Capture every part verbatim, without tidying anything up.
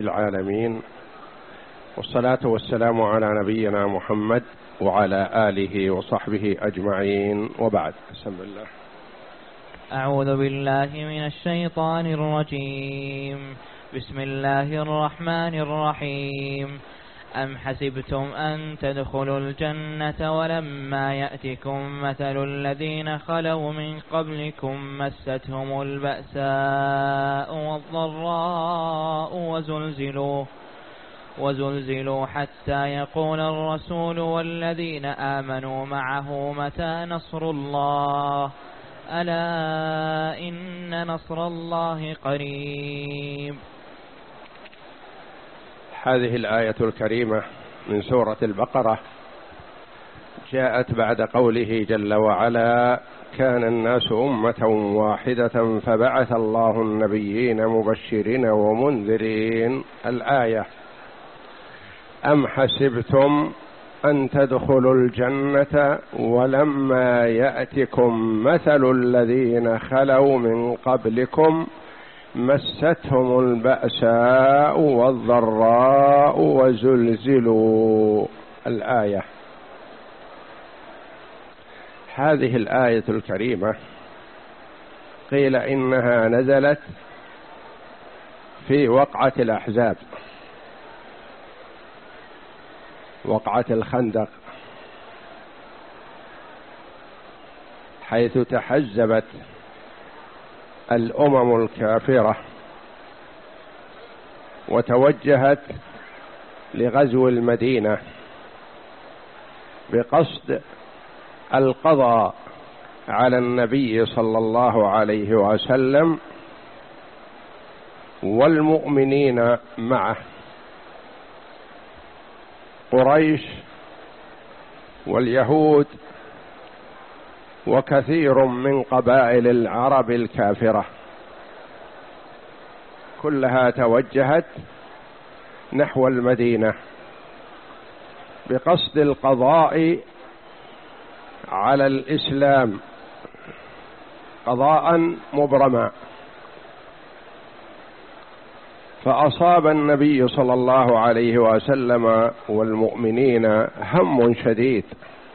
العالمين، والصلاة والسلام على نبينا محمد وعلى آله وصحبه أجمعين، وبعد. بسم الله. أعوذ بالله من الشيطان الرجيم. بسم الله الرحمن الرحيم. أم حسبتم أن تدخلوا الجنة ولما يأتكم مثل الذين خلوا من قبلكم مستهم البأساء والضراء وزلزلوا وزلزلوا حتى يقول الرسول والذين آمنوا معه متى نصر الله ألا إن نصر الله قريب. هذه الآية الكريمة من سورة البقرة جاءت بعد قوله جل وعلا: كان الناس أمة واحدة فبعث الله النبيين مبشرين ومنذرين. الآية: أم حسبتم أن تدخلوا الجنة ولما يأتكم مثل الذين خلوا من قبلكم مستهم البأساء والضراء وزلزلوا. الآية. هذه الآية الكريمة قيل إنها نزلت في وقعة الأحزاب، وقعة الخندق، حيث تحزبت الأمم الكافرة وتوجهت لغزو المدينة بقصد القضاء على النبي صلى الله عليه وسلم والمؤمنين معه. قريش واليهود وكثير من قبائل العرب الكافرة كلها توجهت نحو المدينة بقصد القضاء على الإسلام قضاء مبرما. فأصاب النبي صلى الله عليه وسلم والمؤمنين هم شديد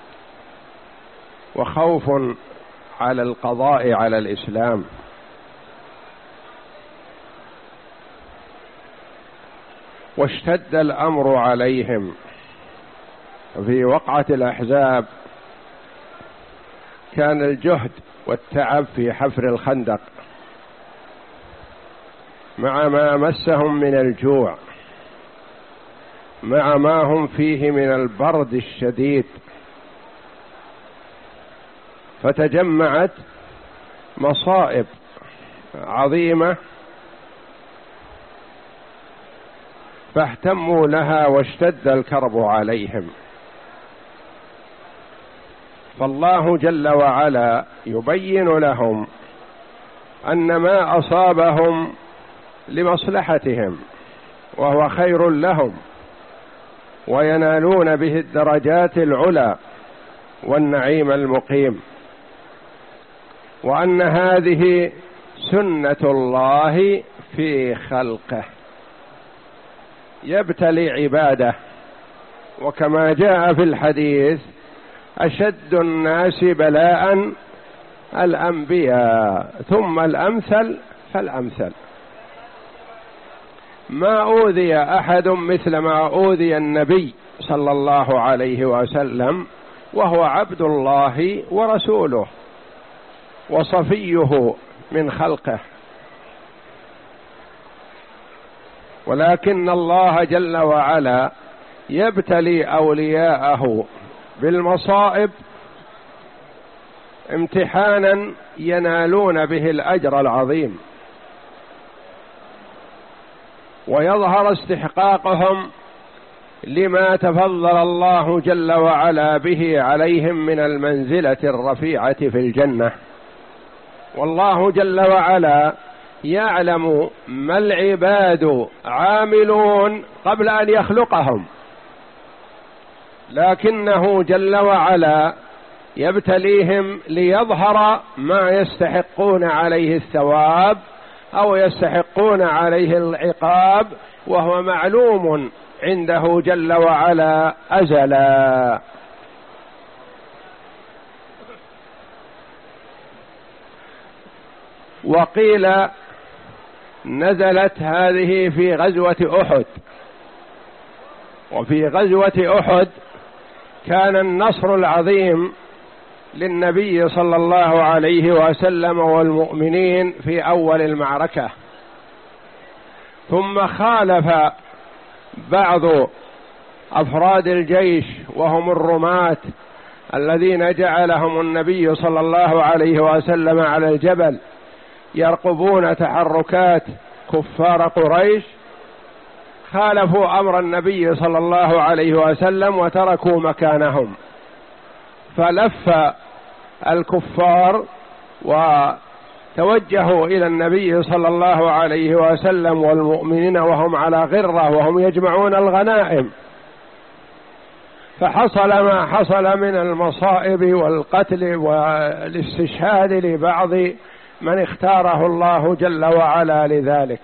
وخوف على القضاء على الإسلام، واشتد الأمر عليهم. في وقعة الأحزاب كان الجهد والتعب في حفر الخندق مع ما مسهم من الجوع، مع ما هم فيه من البرد الشديد، فتجمعت مصائب عظيمة فاهتموا لها واشتد الكرب عليهم. فالله جل وعلا يبين لهم أن ما أصابهم لمصلحتهم وهو خير لهم، وينالون به الدرجات العلى والنعيم المقيم، وأن هذه سنة الله في خلقه يبتلي عباده. وكما جاء في الحديث: أشد الناس بلاء الأنبياء ثم الأمثل فالأمثل. ما أوذي أحد مثل ما أوذي النبي صلى الله عليه وسلم، وهو عبد الله ورسوله وصفيه من خلقه. ولكن الله جل وعلا يبتلي أولياءه بالمصائب امتحانا ينالون به الأجر العظيم، ويظهر استحقاقهم لما تفضل الله جل وعلا به عليهم من المنزلة الرفيعة في الجنة. والله جل وعلا يعلم ما العباد عاملون قبل أن يخلقهم، لكنه جل وعلا يبتليهم ليظهر ما يستحقون عليه الثواب أو يستحقون عليه العقاب، وهو معلوم عنده جل وعلا أزلا. وقيل نزلت هذه في غزوة أحد، وفي غزوة أحد كان النصر العظيم للنبي صلى الله عليه وسلم والمؤمنين في أول المعركة، ثم خالف بعض أفراد الجيش وهم الرماة الذين جعلهم النبي صلى الله عليه وسلم على الجبل يرقبون تحركات كفار قريش، خالفوا أمر النبي صلى الله عليه وسلم وتركوا مكانهم، فلف الكفار وتوجهوا إلى النبي صلى الله عليه وسلم والمؤمنين وهم على غرة وهم يجمعون الغنائم، فحصل ما حصل من المصائب والقتل والاستشهاد لبعض من اختاره الله جل وعلا لذلك.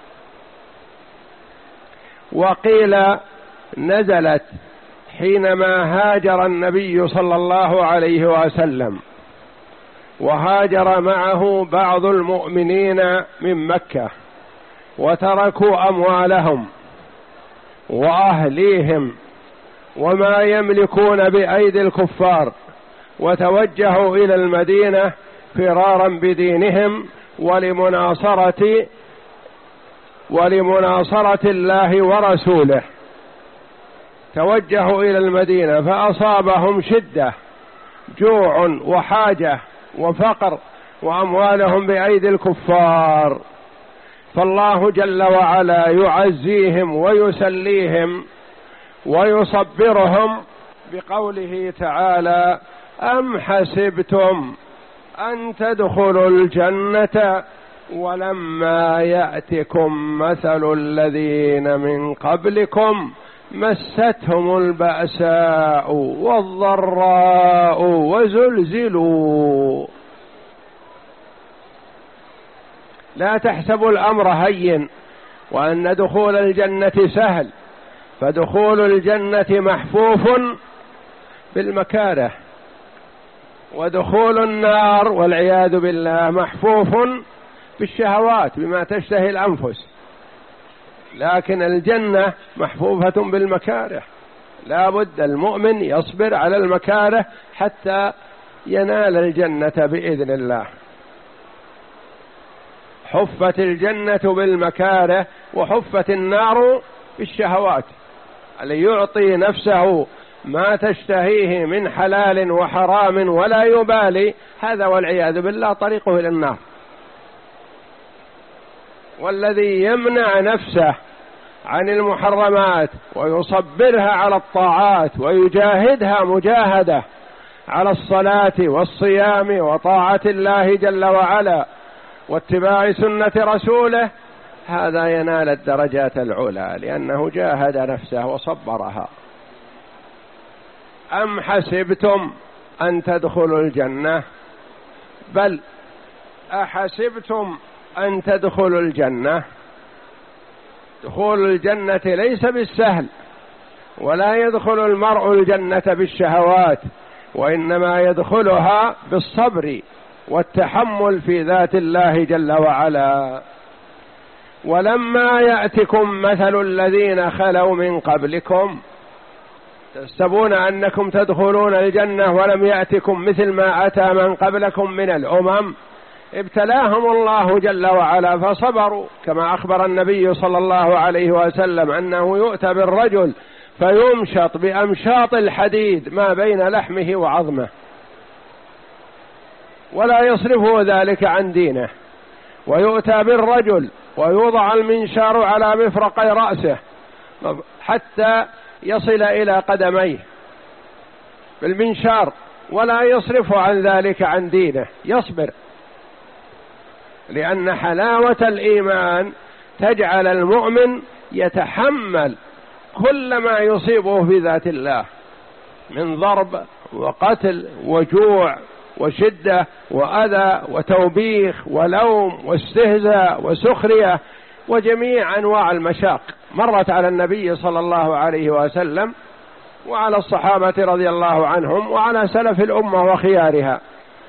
وقيل نزلت حينما هاجر النبي صلى الله عليه وسلم، وهاجر معه بعض المؤمنين من مكة وتركوا أموالهم وأهليهم وما يملكون بأيدي الكفار، وتوجهوا إلى المدينة فرارا بدينهم ولمناصرة ولمناصرة الله ورسوله. توجهوا إلى المدينة فأصابهم شدة، جوع وحاجة وفقر، وأموالهم بأيدي الكفار، فالله جل وعلا يعزيهم ويسليهم ويصبرهم بقوله تعالى: أم حسبتم أن تدخلوا الجنة ولما يأتكم مثل الذين من قبلكم مستهم البأساء والضراء وزلزلوا. لا تحسبوا الأمر هين وأن دخول الجنة سهل، فدخول الجنة محفوف بالمكاره، ودخول النار والعياذ بالله محفوف بالشهوات بما تشتهي الأنفس، لكن الجنة محفوفة بالمكاره، لا بد المؤمن يصبر على المكاره حتى ينال الجنة بإذن الله. حفت الجنة بالمكاره وحفت النار بالشهوات، اللي يعطي نفسه ما تشتهيه من حلال وحرام ولا يبالي، هذا والعياذ بالله طريقه إلى النار. والذي يمنع نفسه عن المحرمات ويصبرها على الطاعات ويجاهدها مجاهدة على الصلاة والصيام وطاعة الله جل وعلا واتباع سنة رسوله، هذا ينال الدرجات العلى لأنه جاهد نفسه وصبرها. أم حسبتم أن تدخلوا الجنة، بل أحسبتم أن تدخلوا الجنة. دخول الجنة ليس بالسهل، ولا يدخل المرء الجنة بالشهوات، وإنما يدخلها بالصبر والتحمل في ذات الله جل وعلا. ولما يأتكم مثل الذين خلوا من قبلكم، تحسبون أنكم تدخلون الجنة ولم يأتكم مثل ما أتى من قبلكم من الأمم، ابتلاهم الله جل وعلا فصبروا، كما أخبر النبي صلى الله عليه وسلم أنه يؤتى بالرجل فيمشط بأمشاط الحديد ما بين لحمه وعظمه ولا يصرفه ذلك عن دينه، ويؤتى بالرجل ويوضع المنشار على مفرقي رأسه حتى يصل إلى قدميه بالمنشار ولا يصرف عن ذلك عن دينه، يصبر، لأن حلاوة الإيمان تجعل المؤمن يتحمل كل ما يصيبه في ذات الله من ضرب وقتل وجوع وشدة وأذى وتوبيخ ولوم واستهزاء وسخرية وجميع أنواع المشاق مرت على النبي صلى الله عليه وسلم وعلى الصحابة رضي الله عنهم وعلى سلف الأمة وخيارها.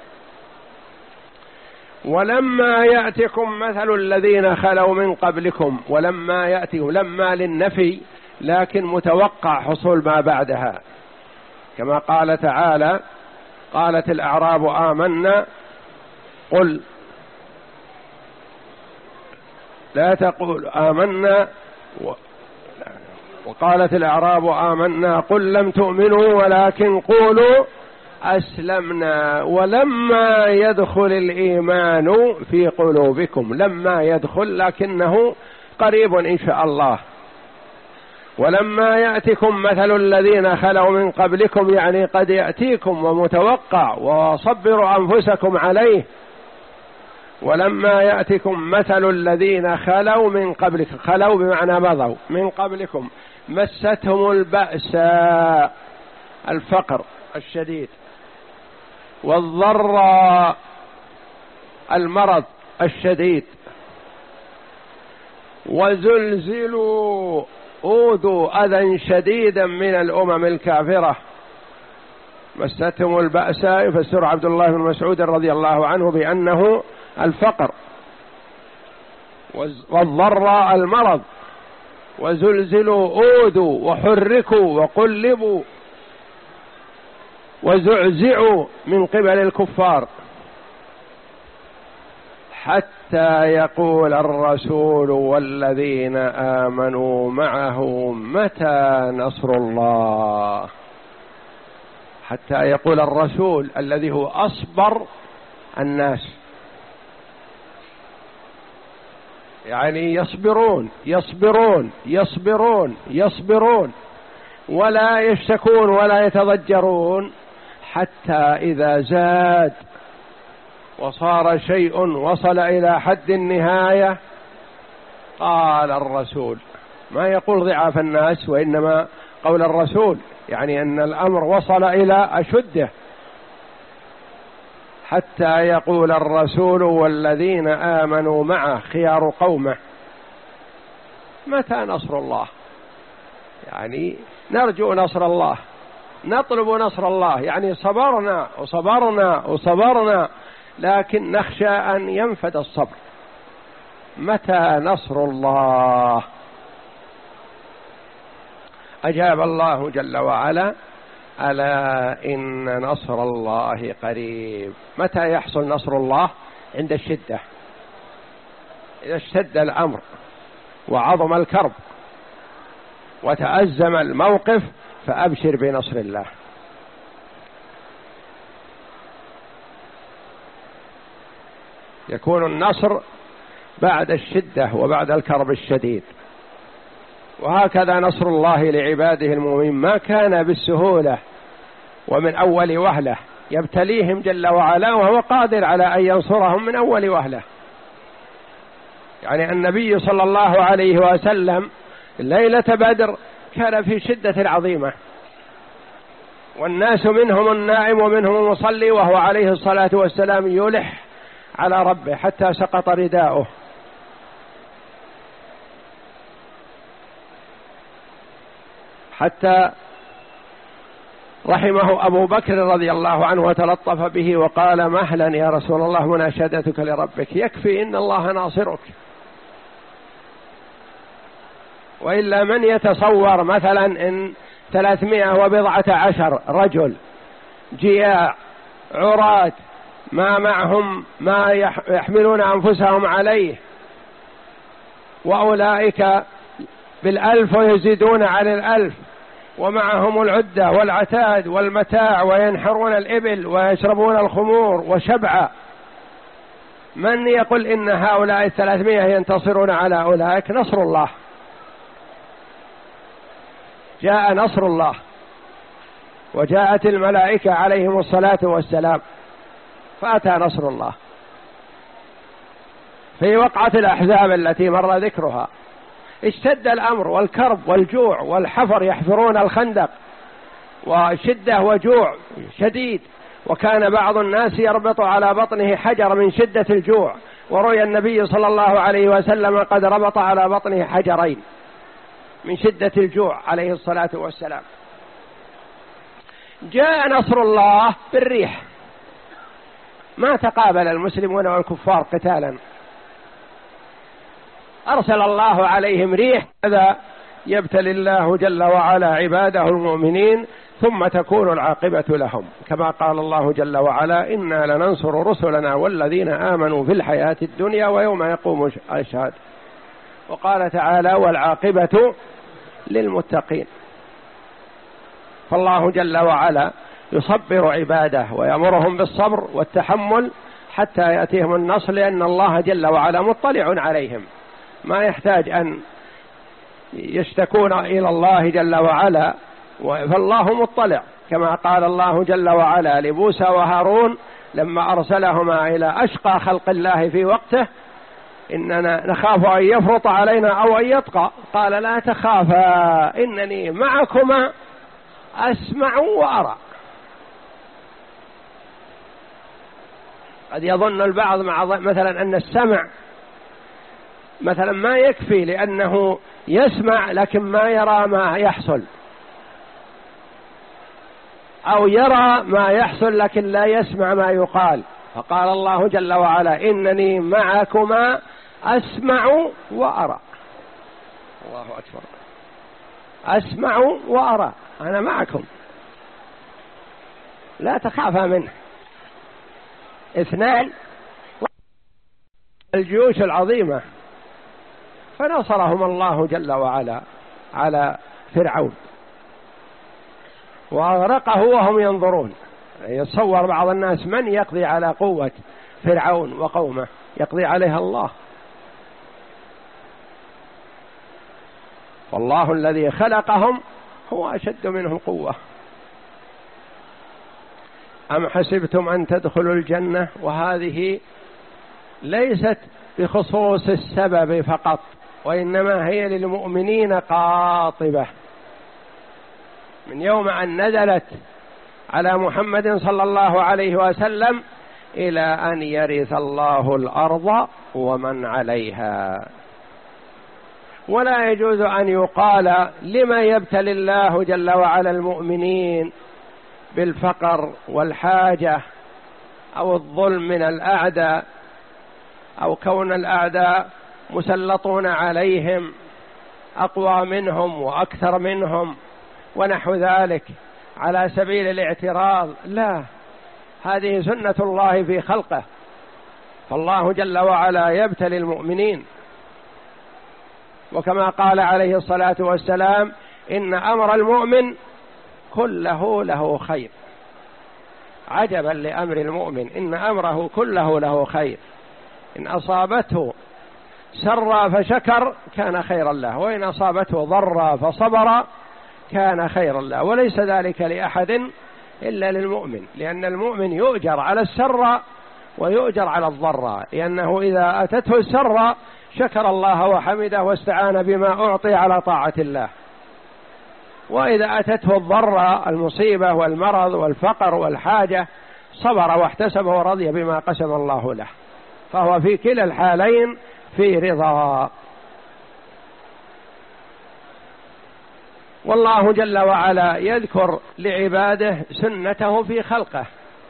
ولما يأتكم مثل الذين خلوا من قبلكم، ولما يأتكم لما للنفي لكن متوقع حصول ما بعدها، كما قال تعالى: قالت الأعراب آمنا قل لا تقول آمنا و... وقالت الأعراب آمنا قل لم تؤمنوا ولكن قولوا أسلمنا ولما يدخل الإيمان في قلوبكم. لما يدخل لكنه قريب إن شاء الله. ولما يأتكم مثل الذين خلوا من قبلكم، يعني قد يأتيكم ومتوقع وصبروا أنفسكم عليه. ولما يأتكم مثل الذين خلوا من قبلكم، خلوا بمعنى مضوا من قبلكم، مستهم البأساء الفقر الشديد، والضراء المرض الشديد، وزلزلوا أوذوا أذى شديدا من الأمم الكافرة. مستهم البأساء يفسر عبد الله بن مسعود رضي الله عنه بأنه الفقر، والضراء المرض، وزلزلوا أوذوا وحركوا وقلبوا وزعزعوا من قبل الكفار، حتى يقول الرسول والذين آمنوا معه متى نصر الله. حتى يقول الرسول الذي هو أصبر الناس، يعني يصبرون يصبرون يصبرون يصبرون ولا يشتكون ولا يتضجرون، حتى إذا زاد وصار شيء وصل إلى حد النهاية قال الرسول، ما يقول ضعاف الناس وإنما قول الرسول، يعني أن الأمر وصل إلى أشده. حتى يقول الرسول والذين آمنوا معه خيار قومه متى نصر الله، يعني نرجو نصر الله، نطلب نصر الله، يعني صبرنا وصبرنا وصبرنا لكن نخشى أن ينفد الصبر. متى نصر الله؟ أجاب الله جل وعلا: ألا إن نصر الله قريب. متى يحصل نصر الله؟ عند الشدة، إذا اشتد الأمر وعظم الكرب وتأزم الموقف فأبشر بنصر الله. يكون النصر بعد الشدة وبعد الكرب الشديد. وهكذا نصر الله لعباده المؤمنين ما كان بالسهولة ومن أول وهلة، يبتليهم جل وعلا وهو قادر على أن ينصرهم من أول وهلة. يعني النبي صلى الله عليه وسلم ليلة بدر كان في شدة عظيمة، والناس منهم النائم ومنهم المصلي، وهو عليه الصلاة والسلام يلح على ربه حتى سقط رداؤه. حتى رحمه أبو بكر رضي الله عنه وتلطف به وقال: مهلا يا رسول الله، مناشدتك لربك يكفي، إن الله ناصرك. وإلا من يتصور مثلا إن ثلاثمائة وبضعة عشر رجل جياع عراة ما معهم ما يحملون أنفسهم عليه، وأولئك بالألف ويزيدون على الألف، ومعهم العدة والعتاد والمتاع، وينحرون الإبل ويشربون الخمور وشبعا، من يقول إن هؤلاء الثلاثمائة ينتصرون على أولئك؟ نصر الله. جاء نصر الله وجاءت الملائكة عليهم الصلاة والسلام، فأتى نصر الله. في وقعة الأحزاب التي مر ذكرها اشتد الأمر والكرب والجوع والحفر، يحفرون الخندق وشدة وجوع شديد، وكان بعض الناس يربط على بطنه حجر من شدة الجوع، وروي النبي صلى الله عليه وسلم قد ربط على بطنه حجرين من شدة الجوع عليه الصلاة والسلام. جاء نصر الله بالريح، ما تقابل المسلمون والكفار قتالا، أرسل الله عليهم ريح. هذا يبتلي الله جل وعلا عباده المؤمنين ثم تكون العاقبة لهم، كما قال الله جل وعلا: إنا لننصر رسلنا والذين آمنوا في الحياة الدنيا ويوم يقوم الأشهاد. وقال تعالى: والعاقبة للمتقين. فالله جل وعلا يصبر عباده ويأمرهم بالصبر والتحمل حتى يأتيهم النصر، لأن الله جل وعلا مطلع عليهم، ما يحتاج أن يشتكون إلى الله جل وعلا، فالله مطلع، كما قال الله جل وعلا لموسى وهارون لما أرسلهما إلى أشقى خلق الله في وقته: إننا نخاف أن يفرط علينا أو أن يطغى، قال: لا تخافا إنني معكما أسمع وأرى. قد يظن البعض مع مثلا أن السمع مثلا ما يكفي، لأنه يسمع لكن ما يرى ما يحصل، أو يرى ما يحصل لكن لا يسمع ما يقال. فقال الله جل وعلا: إنني معكما أسمع وأرى. الله أكبر، أسمع وأرى، أنا معكم، لا تخافا منه. اثنان، الجيوش العظيمة، فنصرهم الله جل وعلا على فرعون وأغرقه وهم ينظرون. يتصور بعض الناس من يقضي على قوة فرعون وقومه؟ يقضي عليها الله. والله الذي خلقهم هو أشد منهم قوة. أم حسبتم أن تدخلوا الجنة، وهذه ليست بخصوص السبب فقط، وإنما هي للمؤمنين قاطبة، من يوم أن نزلت على محمد صلى الله عليه وسلم إلى أن يرث الله الأرض ومن عليها. ولا يجوز أن يقال لما يبتلي الله جل وعلا المؤمنين بالفقر والحاجة أو الظلم من الأعداء، أو كون الأعداء مسلطون عليهم أقوى منهم وأكثر منهم ونحو ذلك على سبيل الاعتراض. لا، هذه سنة الله في خلقه، فالله جل وعلا يبتلي المؤمنين. وكما قال عليه الصلاة والسلام: إن أمر المؤمن كله له خير. عجبا لأمر المؤمن، إن أمره كله له خير، إن أصابته سرا فشكر كان خيرا له، وإن أصابته ضرا فصبر كان خيرا له. وليس ذلك لأحد إلا للمؤمن، لأن المؤمن يؤجر على السر ويؤجر على الضر، لأنه إذا أتته السر شكر الله وحمده واستعان بما أعطي على طاعة الله، وإذا أتته الضر المصيبة والمرض والفقر والحاجة صبر واحتسب ورضي بما قسم الله له، فهو في كلا الحالين في رضا. والله جل وعلا يذكر لعباده سنته في خلقه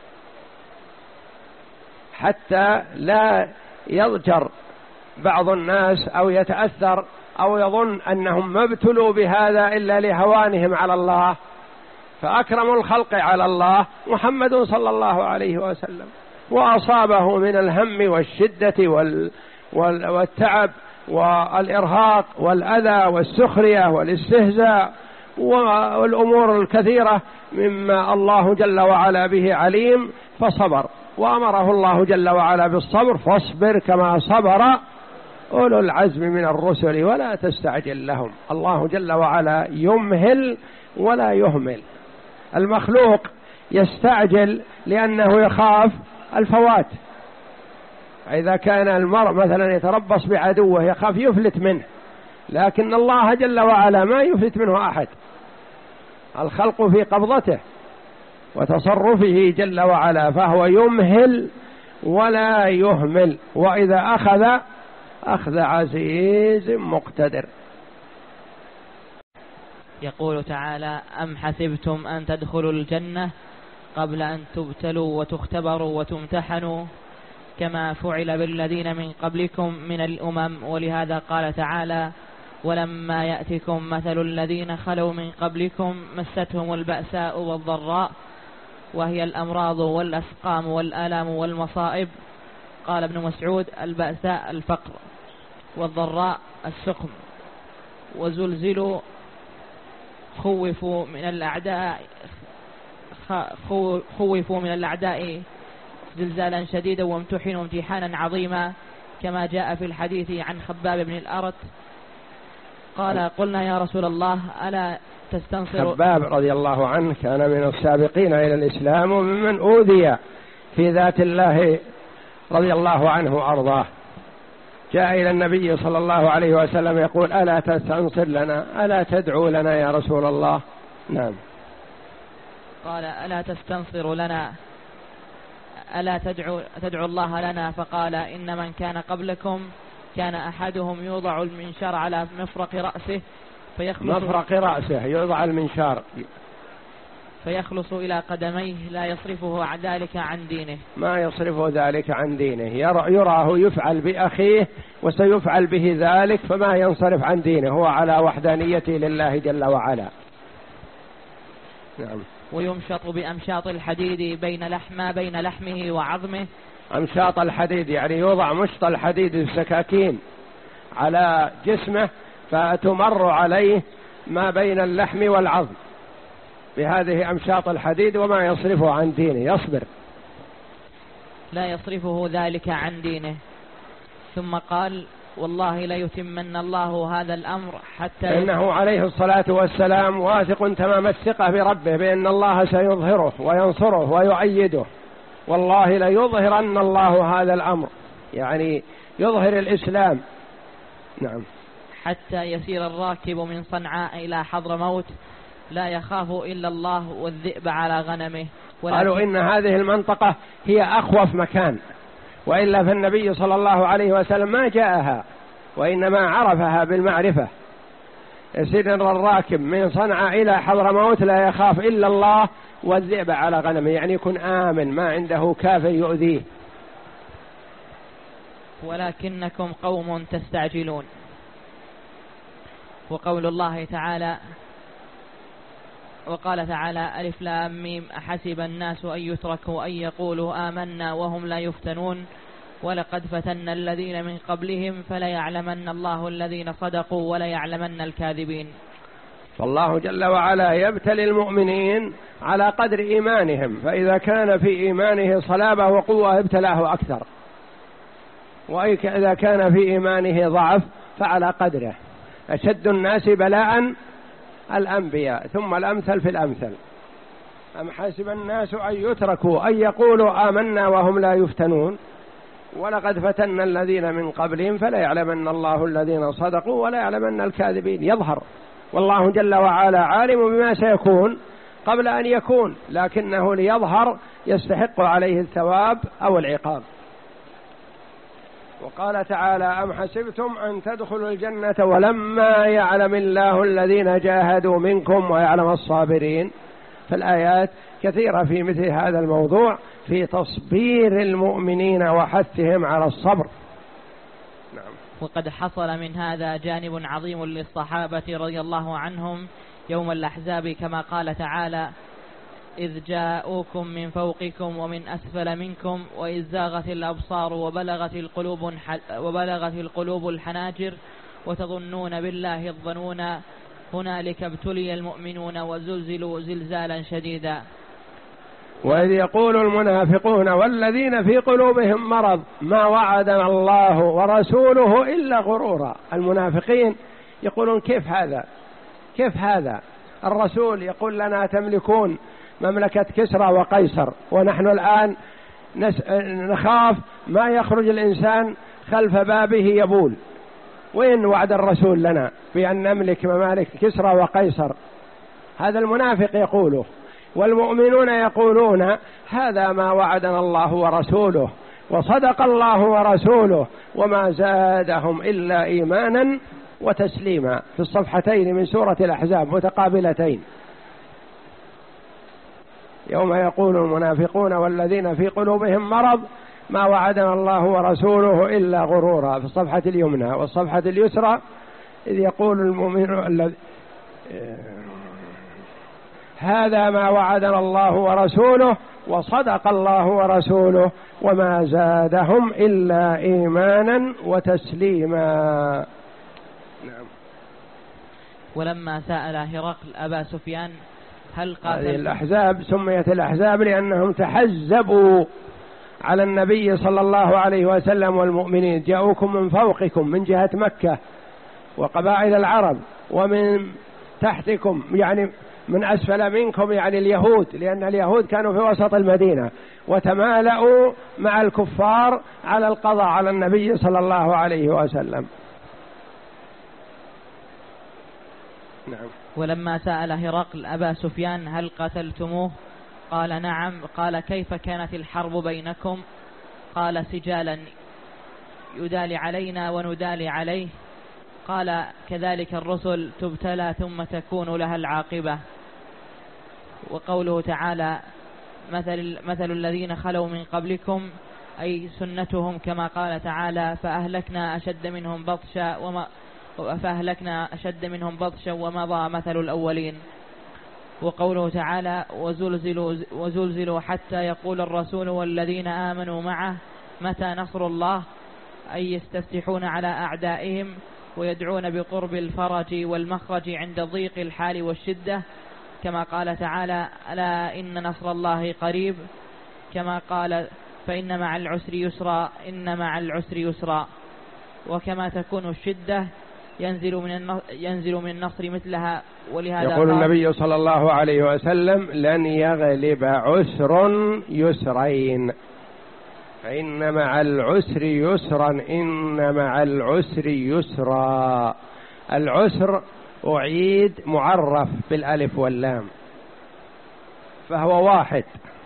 حتى لا يضجر بعض الناس أو يتأثر أو يظن أنهم ما ابتلوا بهذا إلا لهوانهم على الله. فأكرم الخلق على الله محمد صلى الله عليه وسلم، وأصابه من الهم والشدة وال والتعب والإرهاق والأذى والسخرية والاستهزاء والأمور الكثيرة مما الله جل وعلا به عليم، فصبر، وأمره الله جل وعلا بالصبر: فاصبر كما صبر أولو العزم من الرسل ولا تستعجل لهم. الله جل وعلا يمهل ولا يهمل. المخلوق يستعجل لأنه يخاف الفوات، إذا كان المرء مثلا يتربص بعدوه يخاف يفلت منه، لكن الله جل وعلا ما يفلت منه أحد، الخلق في قبضته، وتصرفه جل وعلا، فهو يمهل ولا يهمل، وإذا أخذ أخذ عزيز مقتدر. يقول تعالى: أم حسبتم أن تدخلوا الجنة قبل أن تبتلوا وتختبروا وتمتحنوا كما فعل بالذين من قبلكم من الأمم. ولهذا قال تعالى: ولما يأتكم مثل الذين خلوا من قبلكم مستهم البأساء والضراء وهي الأمراض والأسقام والآلام والمصائب. قال ابن مسعود: البأساء الفقر، والضراء السقم، وزلزلوا خوفوا من الأعداء خوفوا من الأعداء زلزالا شديدا وامتحنوا امتحانا عظيما، كما جاء في الحديث عن خباب بن الأرت قال: قلنا يا رسول الله ألا تستنصر. خباب رضي الله عنه كان من السابقين إلى الإسلام وممن أوذي في ذات الله رضي الله عنه وأرضاه، جاء إلى النبي صلى الله عليه وسلم يقول: ألا تستنصر لنا، ألا تدعو لنا يا رسول الله؟ نعم. قال: ألا تستنصر لنا، ألا تدعو, تدعو الله لنا؟ فقال: إن من كان قبلكم كان أحدهم يوضع المنشار على مفرق رأسه فيخلص مفرق رأسه يوضع المنشار فيخلص إلى قدميه لا يصرفه ذلك عن دينه، ما يصرفه ذلك عن دينه، يراه يفعل بأخيه وسيفعل به ذلك فما ينصرف عن دينه، هو على وحدانيته لله جل وعلا. نعم. ويمشط بأمشاط الحديد بين لحم بين لحمه وعظمه. أمشاط الحديد يعني يوضع مشط الحديد السكاكين على جسمه فتمر عليه ما بين اللحم والعظم بهذه أمشاط الحديد، وما يصرفه عن دينه، يصبر لا يصرفه ذلك عن دينه. ثم قال: والله ليتمن الله هذا الأمر حتى إنه عليه الصلاة والسلام واثق تمام الثقة بربه بأن الله سيظهره وينصره ويؤيده، والله ليظهرن الله هذا الأمر، يعني يظهر الإسلام. نعم. حتى يسير الراكب من صنعاء إلى حضرموت لا يخاف إلا الله والذئب على غنمه. قالوا إن هذه المنطقة هي أخوف مكان، وإلا فالنبي صلى الله عليه وسلم ما جاءها وإنما عرفها بالمعرفة. يسير الراكب من صنعاء إلى حضرموت لا يخاف إلا الله والذئب على غنمه، يعني يكون آمن ما عنده كافر يؤذيه. ولكنكم قوم تستعجلون. وقول الله تعالى: وقال تعالى: ألف لام ميم أحسب الناس أن يتركوا أن يقولوا آمنا وهم لا يفتنون ولقد فتنا الذين من قبلهم فليعلمن الله الذين صدقوا وليعلمن الكاذبين. فالله جل وعلا يبتلي المؤمنين على قدر إيمانهم، فإذا كان في إيمانه صلابة وقوة ابتلاه أكثر، وإذا كان في إيمانه ضعف فعلى قدره. أشد الناس بلاء الأنبياء ثم الأمثل في الأمثل. أم حسب الناس أن يتركوا أن يقولوا آمنا وهم لا يفتنون ولقد فتنا الذين من قبلهم فلا يعلمن الله الذين صدقوا ولا يعلمن الكاذبين. يظهر، والله جل وعلا عالم بما سيكون قبل أن يكون، لكنه ليظهر يستحق عليه الثواب أو العقاب. وقال تعالى: أم حسبتم أن تدخلوا الجنة ولما يعلم الله الذين جاهدوا منكم ويعلم الصابرين. فالآيات كثيرة في مثل هذا الموضوع في تصبير المؤمنين وحثهم على الصبر. نعم. وقد حصل من هذا جانب عظيم للصحابة رضي الله عنهم يوم الأحزاب، كما قال تعالى: إذ جاءوكم من فوقكم ومن أسفل منكم وإذ زاغت الأبصار وبلغت القلوب وبلغت القلوب الحناجر وتظنون بالله الظنون هنالك ابتلي المؤمنون وزلزلوا زلزالا شديدا. وإذ يقول المنافقون والذين في قلوبهم مرض ما وعدنا الله ورسوله إلا غرورا. المنافقين يقولون: كيف هذا كيف هذا الرسول يقول لنا تملكون مملكة كسرى وقيصر، ونحن الآن نخاف ما يخرج الإنسان خلف بابه يبول. وين وعد الرسول لنا بأن نملك ممالك كسرى وقيصر؟ هذا المنافق يقوله. والمؤمنون يقولون هذا ما وعدنا الله ورسوله وصدق الله ورسوله وما زادهم إلا إيمانا وتسليما، في الصفحتين من سورة الأحزاب متقابلتين. يوم يقول المنافقون والذين في قلوبهم مرض ما وعدنا الله ورسوله إلا غرورا، في الصفحة اليمنى. والصفحة اليسرى إذ يقول المؤمنون هذا ما وعدنا الله ورسوله وصدق الله ورسوله وما زادهم إلا إيمانا وتسليما. نعم. ولما سأل هرقل أبا سفيان هل قاتل؟ هذه الأحزاب سميت الأحزاب لأنهم تحزبوا على النبي صلى الله عليه وسلم والمؤمنين، جاءوكم من فوقكم من جهة مكة وقبائل العرب، ومن تحتكم يعني من أسفل منكم يعني اليهود، لأن اليهود كانوا في وسط المدينة وتمالأوا مع الكفار على القضاء على النبي صلى الله عليه وسلم. نعم. ولما سأل هرقل أبا سفيان هل قتلتموه قال نعم. قال كيف كانت الحرب بينكم؟ قال سجالا يدالي علينا وندالي عليه. قال كذلك الرسل تبتلى ثم تكون لها العاقبة. وقوله تعالى مثل, مثل الذين خلوا من قبلكم أي سنتهم، كما قال تعالى فأهلكنا أشد منهم بطشا وما فأهلكنا أشد منهم بطشا ومضى مثل الأولين. وقوله تعالى وزلزلوا, وزلزلوا حتى يقول الرسول والذين آمنوا معه متى نصر الله، أي يستفتحون على أعدائهم ويدعون بقرب الفرج والمخرج عند ضيق الحال والشدة، كما قال تعالى ألا إن نصر الله قريب، كما قال فإن مع العسر يسرا إن مع العسر يسرا. وكما تكون الشدة ينزل من ينزل من النصر مثلها. ولهذا يقول النبي صلى الله عليه وسلم لن يغلب عسر يسرين، فإن مع العسر يسرا إن مع العسر يسرا. العسر أعيد معرف بالألف واللام فهو واحد،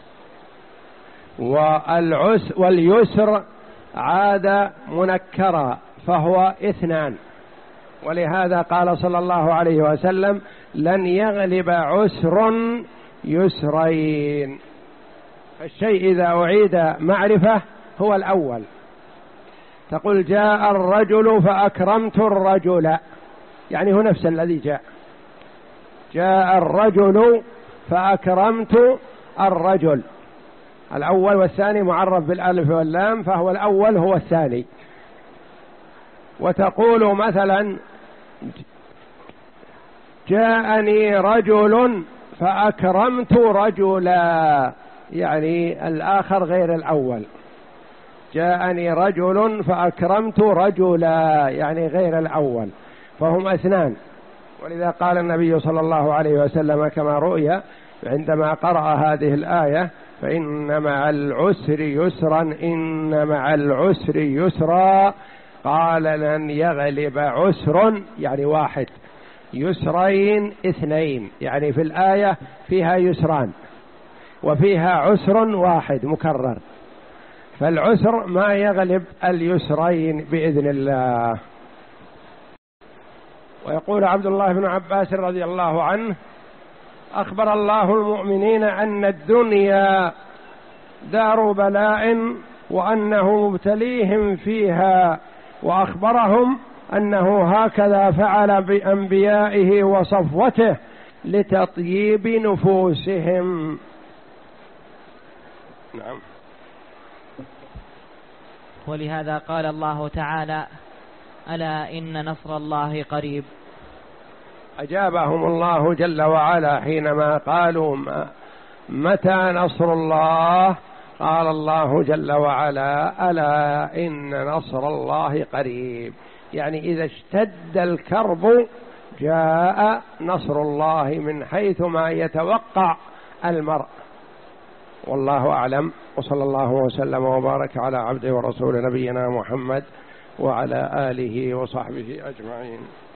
والعسر واليسر عاد منكرا فهو اثنان. ولهذا قال صلى الله عليه وسلم لن يغلب عسر يسرين. الشيء إذا أعيد معرفة هو الأول. تقول جاء الرجل فأكرمت الرجل، يعني هو نفس الذي جاء. جاء الرجل فأكرمت الرجل، الأول والثاني معرف بالألف واللام فهو الأول هو الثاني. وتقول مثلا جاءني رجل فأكرمت رجلا، يعني الآخر غير الأول. جاءني رجل فأكرمت رجلا يعني غير الأول، فهم اثنان. ولذا قال النبي صلى الله عليه وسلم كما رؤي عندما قرأ هذه الآية فإن مع العسر يسرا إن مع العسر يسرا، قال لن يغلب عسر يعني واحد يسرين اثنين، يعني في الآية فيها يسران وفيها عسر واحد مكرر، فالعسر ما يغلب اليسرين بإذن الله. ويقول عبد الله بن عباس رضي الله عنه أخبر الله المؤمنين أن الدنيا دار بلاء وأنه مبتليهم فيها، وأخبرهم أنه هكذا فعل بأنبيائه وصفوته لتطييب نفوسهم. نعم. ولهذا قال الله تعالى ألا إن نصر الله قريب. أجابهم الله جل وعلا حينما قالوا متى نصر الله، قال الله جل وعلا ألا إن نصر الله قريب، يعني إذا اشتد الكرب جاء نصر الله من حيث ما يتوقع المرء. والله أعلم، وصلى الله وسلم وبارك على عبده ورسول نبينا محمد وعلى آله وصحبه أجمعين.